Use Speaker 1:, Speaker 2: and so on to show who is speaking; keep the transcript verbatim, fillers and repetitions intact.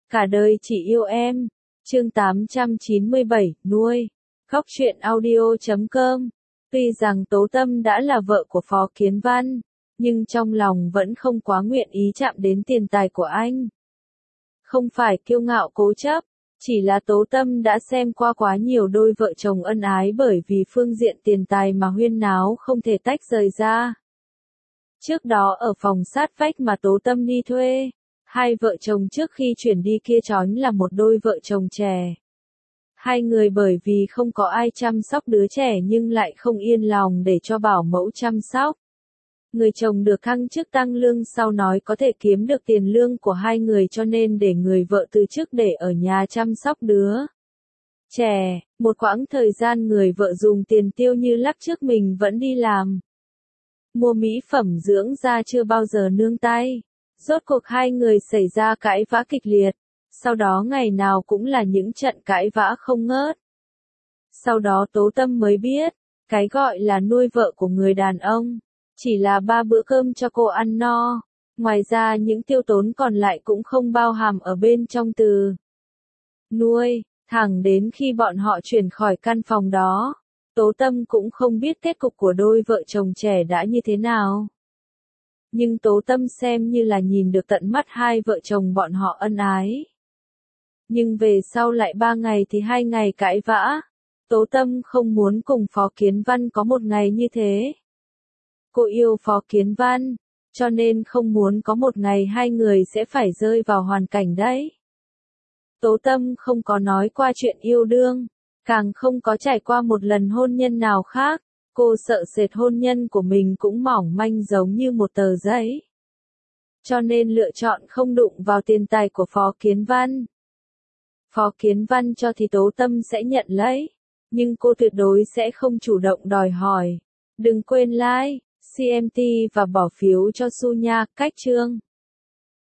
Speaker 1: Cả đời chỉ yêu em. Chương tám trăm chín mươi bảy, nuôi. Khóc chuyện audio chấm com. Tuy rằng Tố Tâm đã là vợ của Phó Kiến Văn, nhưng trong lòng vẫn không quá nguyện ý chạm đến tiền tài của anh. Không phải kiêu ngạo cố chấp, chỉ là Tố Tâm đã xem qua quá nhiều đôi vợ chồng ân ái bởi vì phương diện tiền tài mà huyên náo không thể tách rời ra. Trước đó ở phòng sát vách mà Tố Tâm đi thuê, hai vợ chồng trước khi chuyển đi kia chónh là một đôi vợ chồng trẻ. Hai người bởi vì không có ai chăm sóc đứa trẻ nhưng lại không yên lòng để cho bảo mẫu chăm sóc. Người chồng được thăng chức tăng lương sau nói có thể kiếm được tiền lương của hai người cho nên để người vợ từ chức để ở nhà chăm sóc đứa trẻ. Một quãng thời gian người vợ dùng tiền tiêu như lắc trước mình vẫn đi làm. Mua mỹ phẩm dưỡng da chưa bao giờ nương tay. Rốt cuộc hai người xảy ra cãi vã kịch liệt. Sau đó ngày nào cũng là những trận cãi vã không ngớt. Sau đó Tố Tâm mới biết, cái gọi là nuôi vợ của người đàn ông, chỉ là ba bữa cơm cho cô ăn no. Ngoài ra những tiêu tốn còn lại cũng không bao hàm ở bên trong từ nuôi. Thẳng đến khi bọn họ chuyển khỏi căn phòng đó, Tố Tâm cũng không biết kết cục của đôi vợ chồng trẻ đã như thế nào. Nhưng Tố Tâm xem như là nhìn được tận mắt hai vợ chồng bọn họ ân ái. Nhưng về sau lại ba ngày thì hai ngày cãi vã. Tố Tâm không muốn cùng Phó Kiến Văn có một ngày như thế. Cô yêu Phó Kiến Văn, cho nên không muốn có một ngày hai người sẽ phải rơi vào hoàn cảnh đấy. Tố Tâm không có nói qua chuyện yêu đương, càng không có trải qua một lần hôn nhân nào khác. Cô sợ sệt hôn nhân của mình cũng mỏng manh giống như một tờ giấy. Cho nên lựa chọn không đụng vào tiền tài của Phó Kiến Văn. Phó Kiến Văn cho thì Tố Tâm sẽ nhận lấy, nhưng cô tuyệt đối sẽ không chủ động đòi hỏi. Đừng quên like, xê em tê và bỏ phiếu cho Su nha, cách chương.